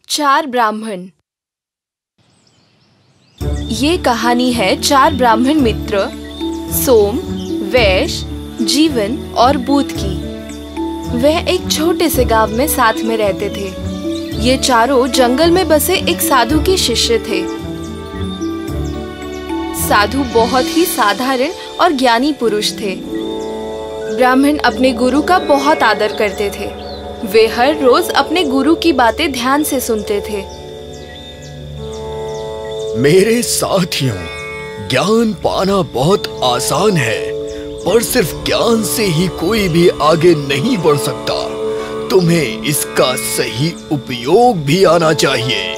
चार ब्राह्मण। ये कहानी है चार ब्राह्मण मित्र सोम, वैश्य, जीवन और बुध की। वह एक छोटे से गांव में साथ में रहते थे। ये चारों जंगल में बसे एक साधु के शिष्य थे। साधु बहुत ही साधारण और ज्ञानी पुरुष थे। ब्राह्मण अपने गुरु का बहुत आदर करते थे। वे हर रोज अपने गुरु की बातें ध्यान से सुनते थे। मेरे साथियों, ज्ञान पाना बहुत आसान है, पर सिर्फ ज्ञान से ही कोई भी आगे नहीं बढ़ सकता। तुम्हें इसका सही उपयोग भी आना चाहिए।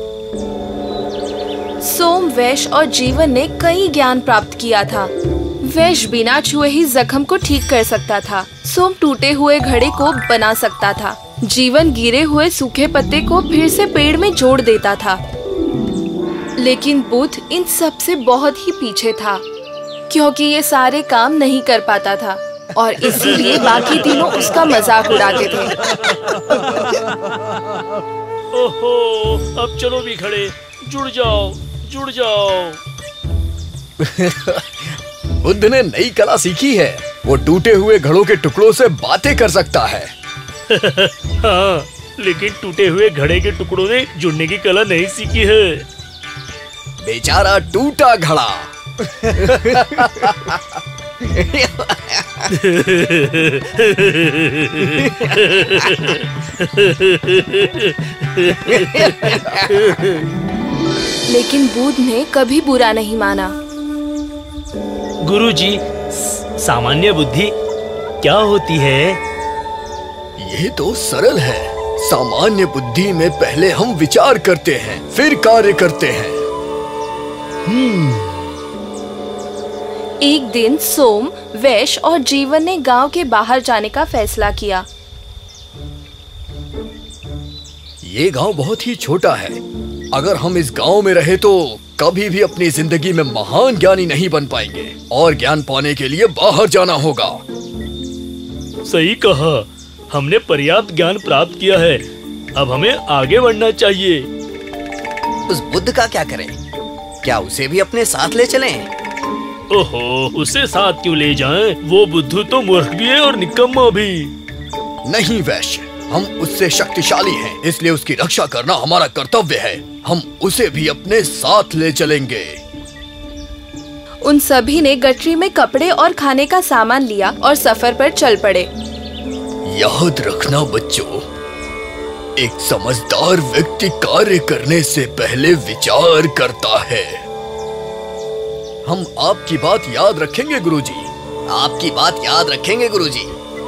सोम, वैश्य और जीवन ने कई ज्ञान प्राप्त किया था। वैश्य बिना छुए ही जख्म को ठीक कर सकता था। सोम टूटे हुए घड़े को बना सकता था। जीवन गिरे हुए सूखे पत्ते को फिर से पेड़ में जोड़ देता था। लेकिन बुध इन सब से बहुत ही पीछे था, क्योंकि ये सारे काम नहीं कर पाता था और इसीलिए बाकी तीनों उसका मजाक उड़ाते थे। ओहो, अब चलो भी खड़े, जुड़ जाओ, जुड़ जाओ। बुद्ध ने नई कला सीखी है। वो टूटे हुए घड़ों के टुकड़ों से बातें कर सकता है। हाँ, लेकिन टूटे हुए घड़े के टुकड़ों ने जुड़ने की कला नहीं सीखी है। बेचारा टूटा घड़ा। लेकिन बुध ने कभी बुरा नहीं माना। गुरुजी, सामान्य बुद्धि क्या होती है? ये तो सरल है। सामान्य बुद्धि में पहले हम विचार करते हैं, फिर कार्य करते हैं। एक दिन सोम, वैश्य और जीवन ने गांव के बाहर जाने का फैसला किया। ये गांव बहुत ही छोटा है। अगर हम इस गांव में रहे तो कभी भी अपनी जिंदगी में महान ज्ञानी नहीं बन पाएंगे और ज्ञान पाने के लिए बाहर जाना होगा। सही कहा। हमने पर्याप्त ज्ञान प्राप्त किया है। अब हमें आगे बढ़ना चाहिए। उस बुद्ध का क्या करें? क्या उसे भी अपने साथ ले चलें? ओहो, उसे साथ क्यों ले जाएं? वो बुद्धू तो मूर्ख भी है और निकम्मा भी। नहीं वैश्य, हम उससे शक्तिशाली हैं, इसलिए उसकी रक्षा करना हमारा कर्तव्य है। हम उसे भी अपने साथ ले चलेंगे। उन सभी ने गठरी में कपड़े और खाने का सामान लिया और सफर पर चल पड़े। याद रखना बच्चों, एक समझदार व्यक्ति कार्य करने से पहले विचार करता है। हम आपकी बात याद रखेंगे गुरुजी। आपकी बात याद रखेंगे गुरुजी।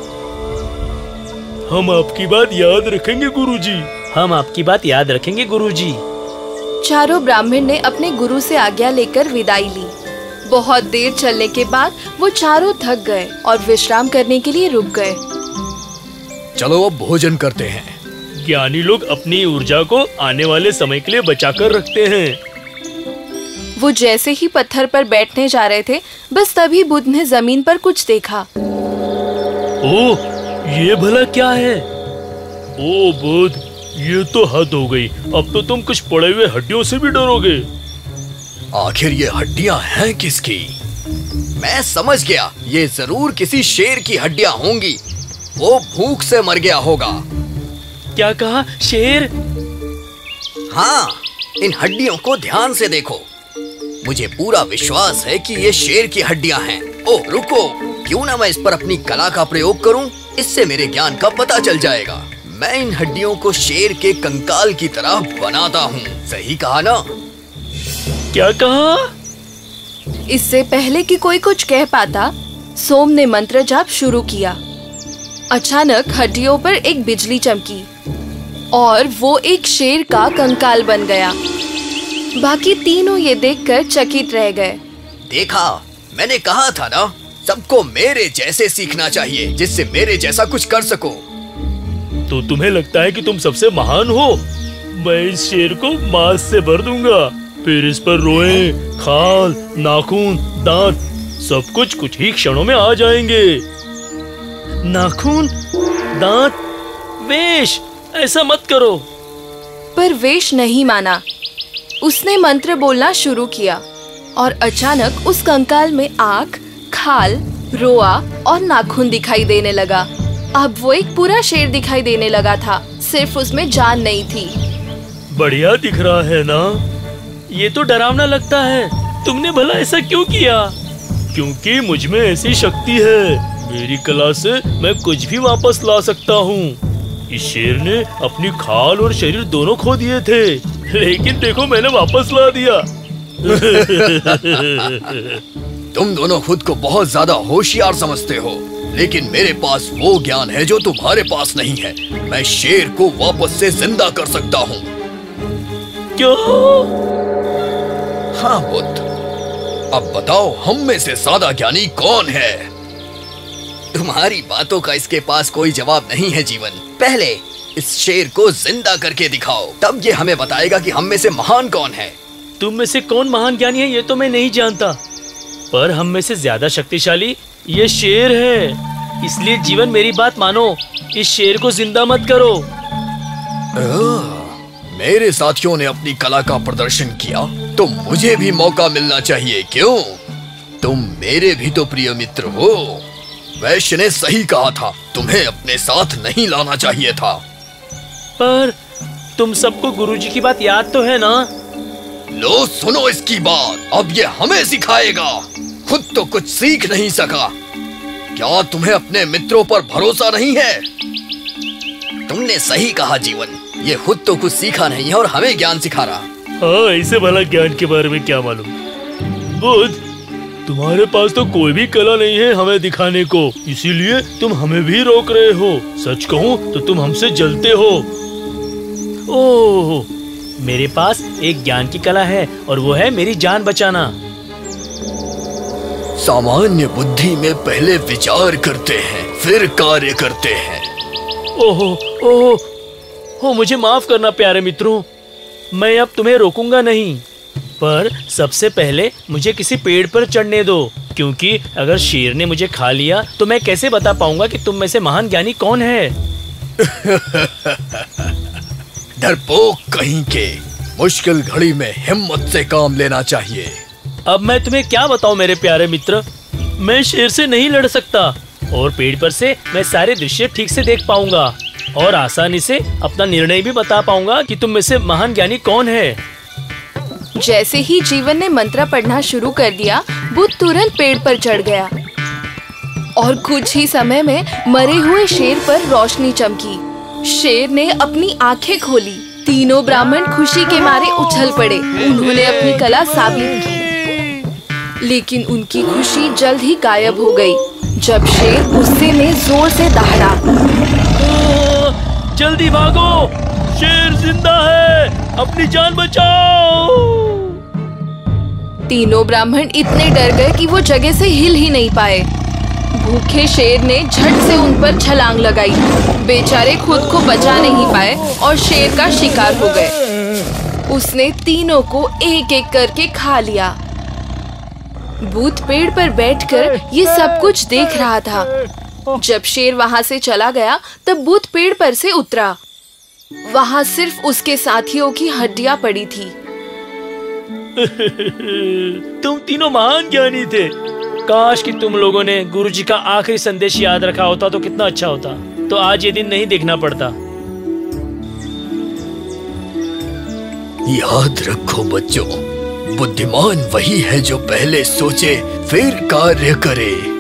हम आपकी बात याद रखेंगे गुरुजी। हम आपकी बात याद रखेंगे गुरुजी। चारों ब्राह्मण ने अपने गुरु से आज्ञा लेकर विदाई ली। बहुत देर चलने के बाद वो चारों थक गए और विश्राम करने के लिए रुक गए। चलो अब भोजन करते हैं। ज्ञानी लोग अपनी ऊर्जा को आने वाले समय के लिए बचाकर रखते हैं। वो जैसे ही पत्थर पर बैठने जा रहे थे, बस तभी बुध ने जमीन पर कुछ देखा। ओह, ये भला क्या है? ओ बुध, ये तो हद हो गई। अब तो तुम कुछ पड़े हुए हड्डियों से भी डरोगे। आखिर ये हड्डियां हैं किसकी? मैं समझ गया, ये जरूर किसी शेर की हड्डियां होंगी। वो भूख से मर गया होगा। क्या कहा? शेर? हाँ, इन हड्डियों को ध्यान से देखो। मुझे पूरा विश्वास है कि ये शेर की हड्डियां हैं। ओह रुको, क्यों ना मैं इस पर अपनी कला का प्रयोग करूं? इससे मेरे ज्ञान का पता चल जाएगा। मैं इन हड्डियों को शेर के कंकाल की तरह बनाता हूँ। सही कहा ना? क्या कहा? इससे पहले कि कोई कुछ कह पाता, सोम ने मंत्र जाप शुरू किया। अचानक हड्डियों पर एक बिजली चमकी और वो एक शेर का कंकाल बन गया। बाकी तीनों ये देखकर चकित रह गए। देखा, मैंने कहा था ना, सबको मेरे जैसे सीखना चाहिए, जिससे मेरे जैसा कुछ कर सको। तो तुम्हें लगता है कि तुम सबसे महान हो? मैं इस शेर को मांस से भर दूंगा, फिर इस पर रोएं, खाल, नाखून, दांत, सब कुछ ही क्षणों में आ जाएंगे। नाखून, दांत, वेश, ऐसा मत करो। पर वेश नहीं माना। उसने मंत्र बोलना शुरू किया और अचानक उस कंकाल में आँख, खाल, रोआ और नाखून दिखाई देने लगा। अब वो एक पूरा शेर दिखाई देने लगा था, सिर्फ उसमें जान नहीं थी। बढ़िया दिख रहा है ना? ये तो डरावना लगता है। तुमने भला ऐसा क्यों किया? क्योंकि मुझ में ऐसी शक्ति है। मेरी कला से मैं कुछ भी वापस ला सकता हूँ। इस शेर ने अपनी खाल और शरीर दोनों खो दिए थे, लेकिन देखो मैंने वापस ला दिया। तुम दोनों खुद को बहुत ज्यादा होशियार समझते हो, लेकिन मेरे पास वो ज्ञान है जो तुम्हारे पास नहीं है। मैं शेर को वापस से जिंदा कर सकता हूँ। क्यों? हाँ बुद्ध, अब बताओ हम में से ज्यादा ज्ञानी कौन है? तुम्हारी बातों का इसके पास कोई जवाब नहीं है जीवन। पहले इस शेर को जिंदा करके दिखाओ, तब ये हमें बताएगा कि हम में से महान कौन है। तुम में से कौन महान ज्ञानी है ये तो मैं नहीं जानता, पर हम में से ज्यादा शक्तिशाली ये शेर है। इसलिए जीवन मेरी बात मानो, इस शेर को जिंदा मत करो। मेरे साथियों ने अपनी कला का प्रदर्शन किया तो मुझे भी मौका मिलना चाहिए, क्यों? तुम मेरे भी तो प्रिय मित्र हो। वैश्य ने सही कहा था, तुम्हें अपने साथ नहीं लाना चाहिए था। पर तुम सबको गुरुजी की बात याद तो है ना? लो सुनो इसकी बात, अब ये हमें सिखाएगा। खुद तो कुछ सीख नहीं सका, क्या तुम्हें अपने मित्रों पर भरोसा नहीं है? तुमने सही कहा जीवन, ये खुद तो कुछ सीखा नहीं है और हमें ज्ञान सिखा रहा। हाँ, इसे भला ज्ञान के बारे में क्या मालूम। बुद्ध, तुम्हारे पास तो कोई भी कला नहीं है हमें दिखाने को, इसीलिए तुम हमें भी रोक रहे हो। सच कहूँ तो तुम हमसे जलते हो। ओह, मेरे पास एक ज्ञान की कला है और वो है मेरी जान बचाना। सामान्य बुद्धि में पहले विचार करते हैं, फिर कार्य करते हैं। ओहो ओहो, मुझे माफ करना प्यारे मित्रों, मैं अब तुम्हें रोकूंगा नहीं, पर सबसे पहले मुझे किसी पेड़ पर चढ़ने दो, क्योंकि अगर शेर ने मुझे खा लिया तो मैं कैसे बता पाऊंगा कि तुम में से महान ज्ञानी कौन है। डरपोक कहीं के, मुश्किल घड़ी में हिम्मत से काम लेना चाहिए। अब मैं तुम्हें क्या बताऊं मेरे प्यारे मित्र, मैं शेर से नहीं लड़ सकता और पेड़ पर से मैं सारे दृश्य ठीक से देख पाऊंगा और आसानी से अपना निर्णय भी बता पाऊंगा कि तुम में से महान ज्ञानी कौन है। जैसे ही जीवन ने मंत्र पढ़ना शुरू कर दिया, बुद्ध तुरंत पेड़ पर चढ़ गया और कुछ ही समय में मरे हुए शेर पर रोशनी चमकी। शेर ने अपनी आंखें खोली। तीनों ब्राह्मण खुशी के मारे उछल पड़े। उन्होंने अपनी कला साबित की, लेकिन उनकी खुशी जल्द ही गायब हो गई जब शेर गुस्से में जोर से दहाड़ा। जल्दी भागो, शेर जिंदा है, अपनी जान बचाओ। तीनों ब्राह्मण इतने डर गए कि वो जगह से हिल ही नहीं पाए। भूखे शेर ने झट से उन पर छलांग लगाई। बेचारे खुद को बचा नहीं पाए और शेर का शिकार हो गए। उसने तीनों को एक एक करके खा लिया। बुद्ध पेड़ पर बैठकर ये सब कुछ देख रहा था। जब शेर वहां से चला गया तब बुद्ध पेड़ पर से उतरा। वहां सिर्फ उसके साथियों की हड्डियां पड़ी थी। तुम तीनों महान ज्ञानी थे। काश कि तुम लोगों ने गुरुजी का आखिरी संदेश याद रखा होता तो कितना अच्छा होता। तो आज ये दिन नहीं देखना पड़ता। याद रखो बच्चों, बुद्धिमान वही है जो पहले सोचे फिर कार्य करे।